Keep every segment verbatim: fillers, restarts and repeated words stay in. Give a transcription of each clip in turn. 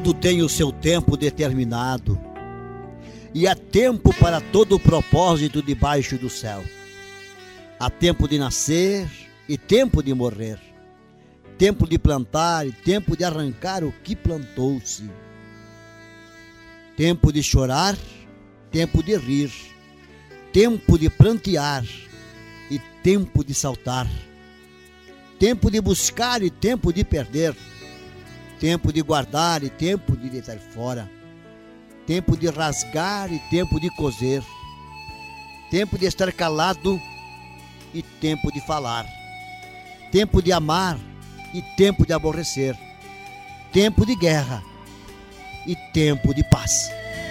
Tudo tem o seu tempo determinado, e há tempo para todo o propósito debaixo do céu. Há tempo de nascer e tempo de morrer, tempo de plantar e tempo de arrancar o que plantou-se, tempo de chorar, tempo de rir, tempo de prantear e tempo de saltar, tempo de buscar e tempo de perder, tempo de guardar e tempo de deitar fora, tempo de rasgar e tempo de coser, tempo de estar calado e tempo de falar, tempo de amar e tempo de aborrecer, tempo de guerra e tempo de paz.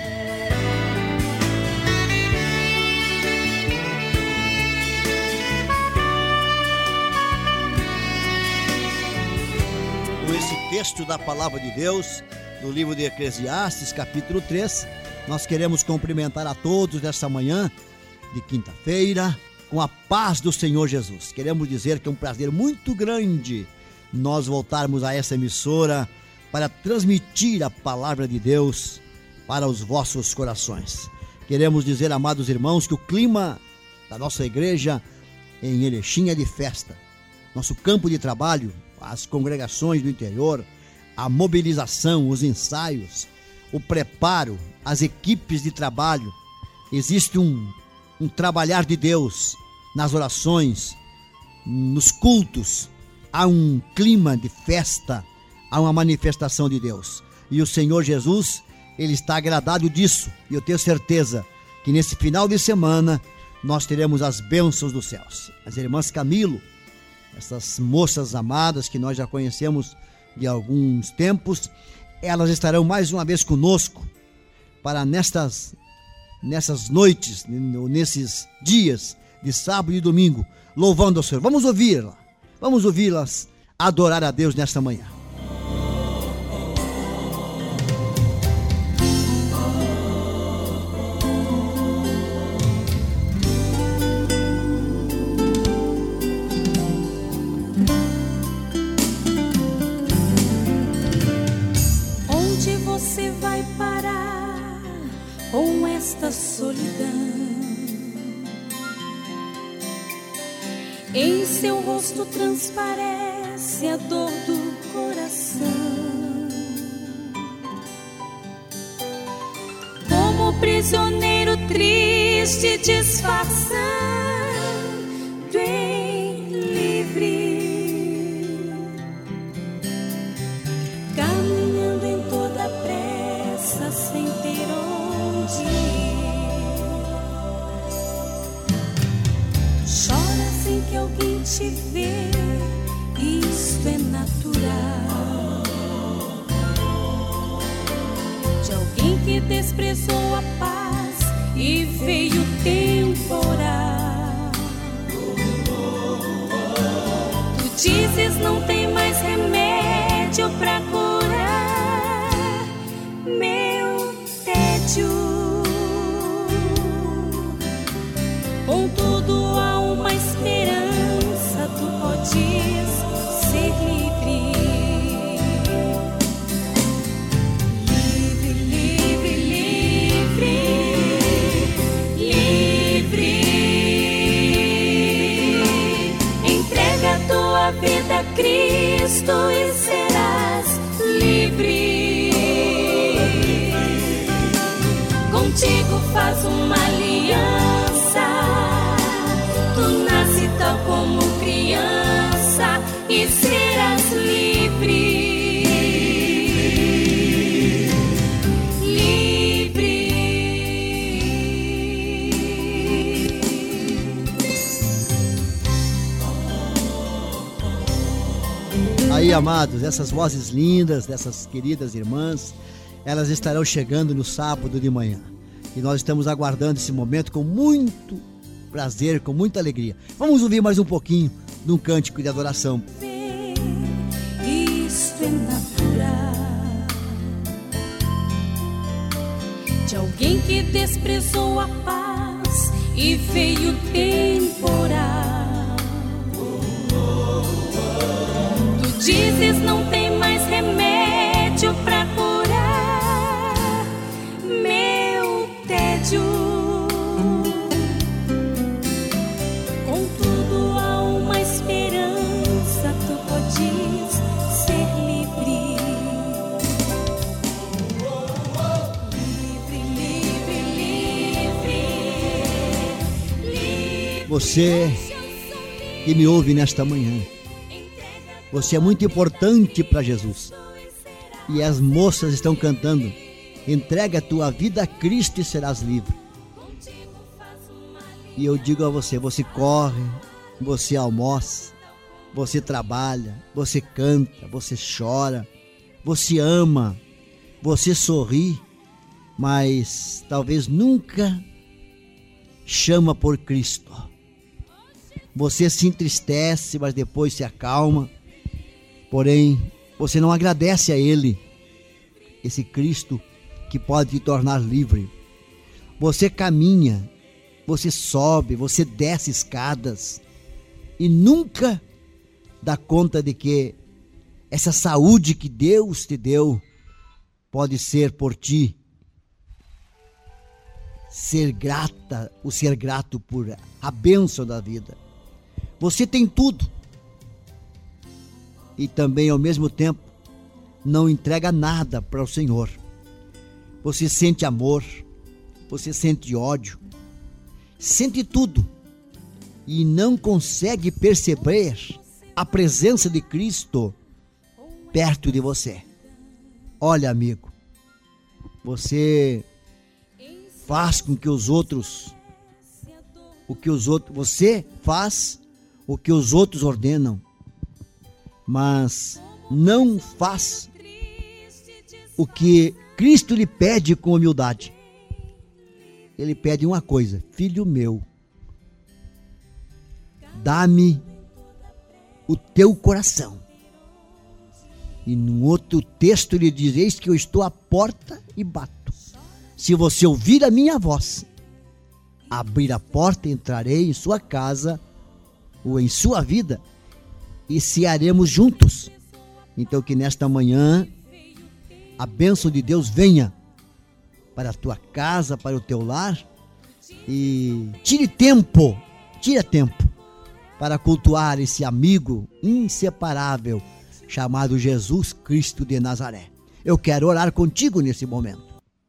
Com esse texto da palavra de Deus, no livro de Eclesiastes, capítulo três, nós queremos cumprimentar a todos nesta manhã de quinta-feira, com a paz do Senhor Jesus. Queremos dizer que é um prazer muito grande nós voltarmos a essa emissora para transmitir a palavra de Deus para os vossos corações. Queremos dizer, amados irmãos, que o clima da nossa igreja em Erechim é de festa. Nosso campo de trabalho, as congregações do interior, a mobilização, os ensaios, o preparo, as equipes de trabalho. Existe um, um trabalhar de Deus nas orações, nos cultos. Há um clima de festa, há uma manifestação de Deus. E o Senhor Jesus, Ele está agradado disso. E eu tenho certeza que nesse final de semana nós teremos as bênçãos dos céus. As irmãs Camilo, essas moças amadas que nós já conhecemos de alguns tempos, elas estarão mais uma vez conosco para nestas, nessas noites, nesses dias de sábado e domingo, louvando ao Senhor. Vamos ouvi-la, vamos ouvi-las adorar a Deus nesta manhã. Com esta solidão, em seu rosto transparece a dor do coração. Como prisioneiro triste disfarçando em livre, caminhando em toda pressa sem ter onde. Chora sem que alguém te vê, isto é natural. De alguém que desprezou a paz e veio temporal. Tu dizes não tem mais remédio pra curar meu tédio. Contudo há uma esperança, tu podes ser livre. Livre, livre, livre, livre. Entrega a tua vida a Cristo e serás livre. Contigo faz uma aliança. Tu nasce tal como criança e serás livre, livre. Aí, amados, essas vozes lindas dessas queridas irmãs, elas estarão chegando no sábado de manhã. E nós estamos aguardando esse momento com muito prazer, com muita alegria. Vamos ouvir mais um pouquinho de um cântico de adoração. Isto é natural. De alguém que desprezou a paz e veio temporal. Tu dizes não tem mais remédio pra curar Você que me ouve nesta manhã, você é muito importante para Jesus. E as moças estão cantando: entrega a tua vida a Cristo e serás livre. E eu digo a você, você corre, você almoça, você trabalha, você canta, você chora, você ama, você sorri, mas talvez nunca chama por Cristo. Você se entristece, mas depois se acalma. Porém, você não agradece a Ele, esse Cristo que pode te tornar livre. Você caminha, você sobe, você desce escadas e nunca dá conta de que essa saúde que Deus te deu pode ser por ti. Ser grata, o ser grato por a bênção da vida. Você tem tudo. E também, ao mesmo tempo, não entrega nada para o Senhor. Você sente amor, você sente ódio, sente tudo e não consegue perceber a presença de Cristo perto de você. Olha, amigo, você faz com que os outros, o que os outros, você faz o que os outros ordenam, mas não faz o que Cristo lhe pede com humildade. Ele pede uma coisa: filho meu, dá-me o teu coração. E no outro texto ele diz: eis que eu estou à porta e bato. Se você ouvir a minha voz, abrir a porta, entrarei em sua casa ou em sua vida e cearemos juntos. Então que nesta manhã a bênção de Deus venha para a tua casa, para o teu lar, e tire tempo, tire tempo para cultuar esse amigo inseparável chamado Jesus Cristo de Nazaré. Eu quero orar contigo nesse momento.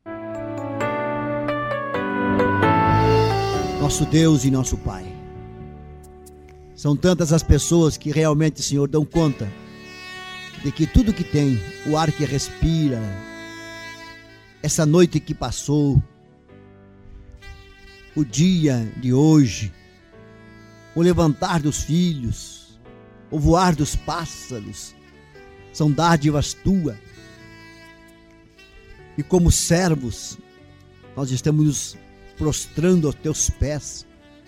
Nosso Deus e nosso Pai, são tantas as pessoas que realmente, Senhor, dão conta de que tudo que tem, o ar que respira, essa noite que passou, o dia de hoje, o levantar dos filhos, o voar dos pássaros, são dádivas tuas. E como servos, nós estamos nos prostrando aos teus pés,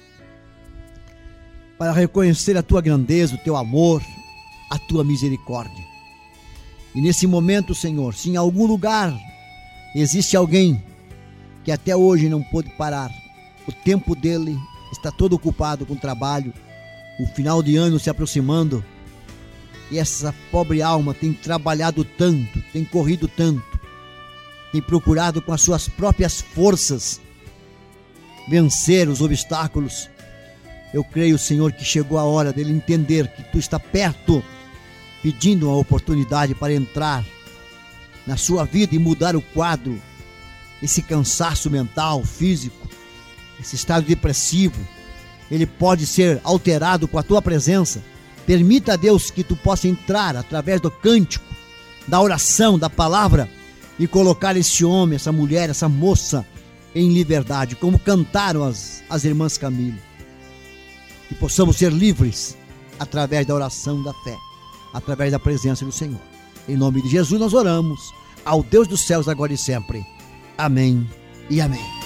para reconhecer a tua grandeza, o teu amor, a tua misericórdia. E nesse momento, Senhor, se em algum lugar existe alguém que até hoje não pôde parar, o tempo dele está todo ocupado com trabalho, o final de ano se aproximando, e essa pobre alma tem trabalhado tanto, tem corrido tanto, tem procurado com as suas próprias forças vencer os obstáculos. Eu creio, Senhor, que chegou a hora dele entender que tu está perto, pedindo uma oportunidade para entrar na sua vida e mudar o quadro, esse cansaço mental, físico, esse estado depressivo. Ele pode ser alterado com a tua presença. Permita a Deus que tu possa entrar através do cântico, da oração, da palavra, e colocar esse homem, essa mulher, essa moça em liberdade, como cantaram as, as irmãs Camille. Que possamos ser livres através da oração da fé, através da presença do Senhor. Em nome de Jesus nós oramos, ao Deus dos céus, agora e sempre. Amém e amém.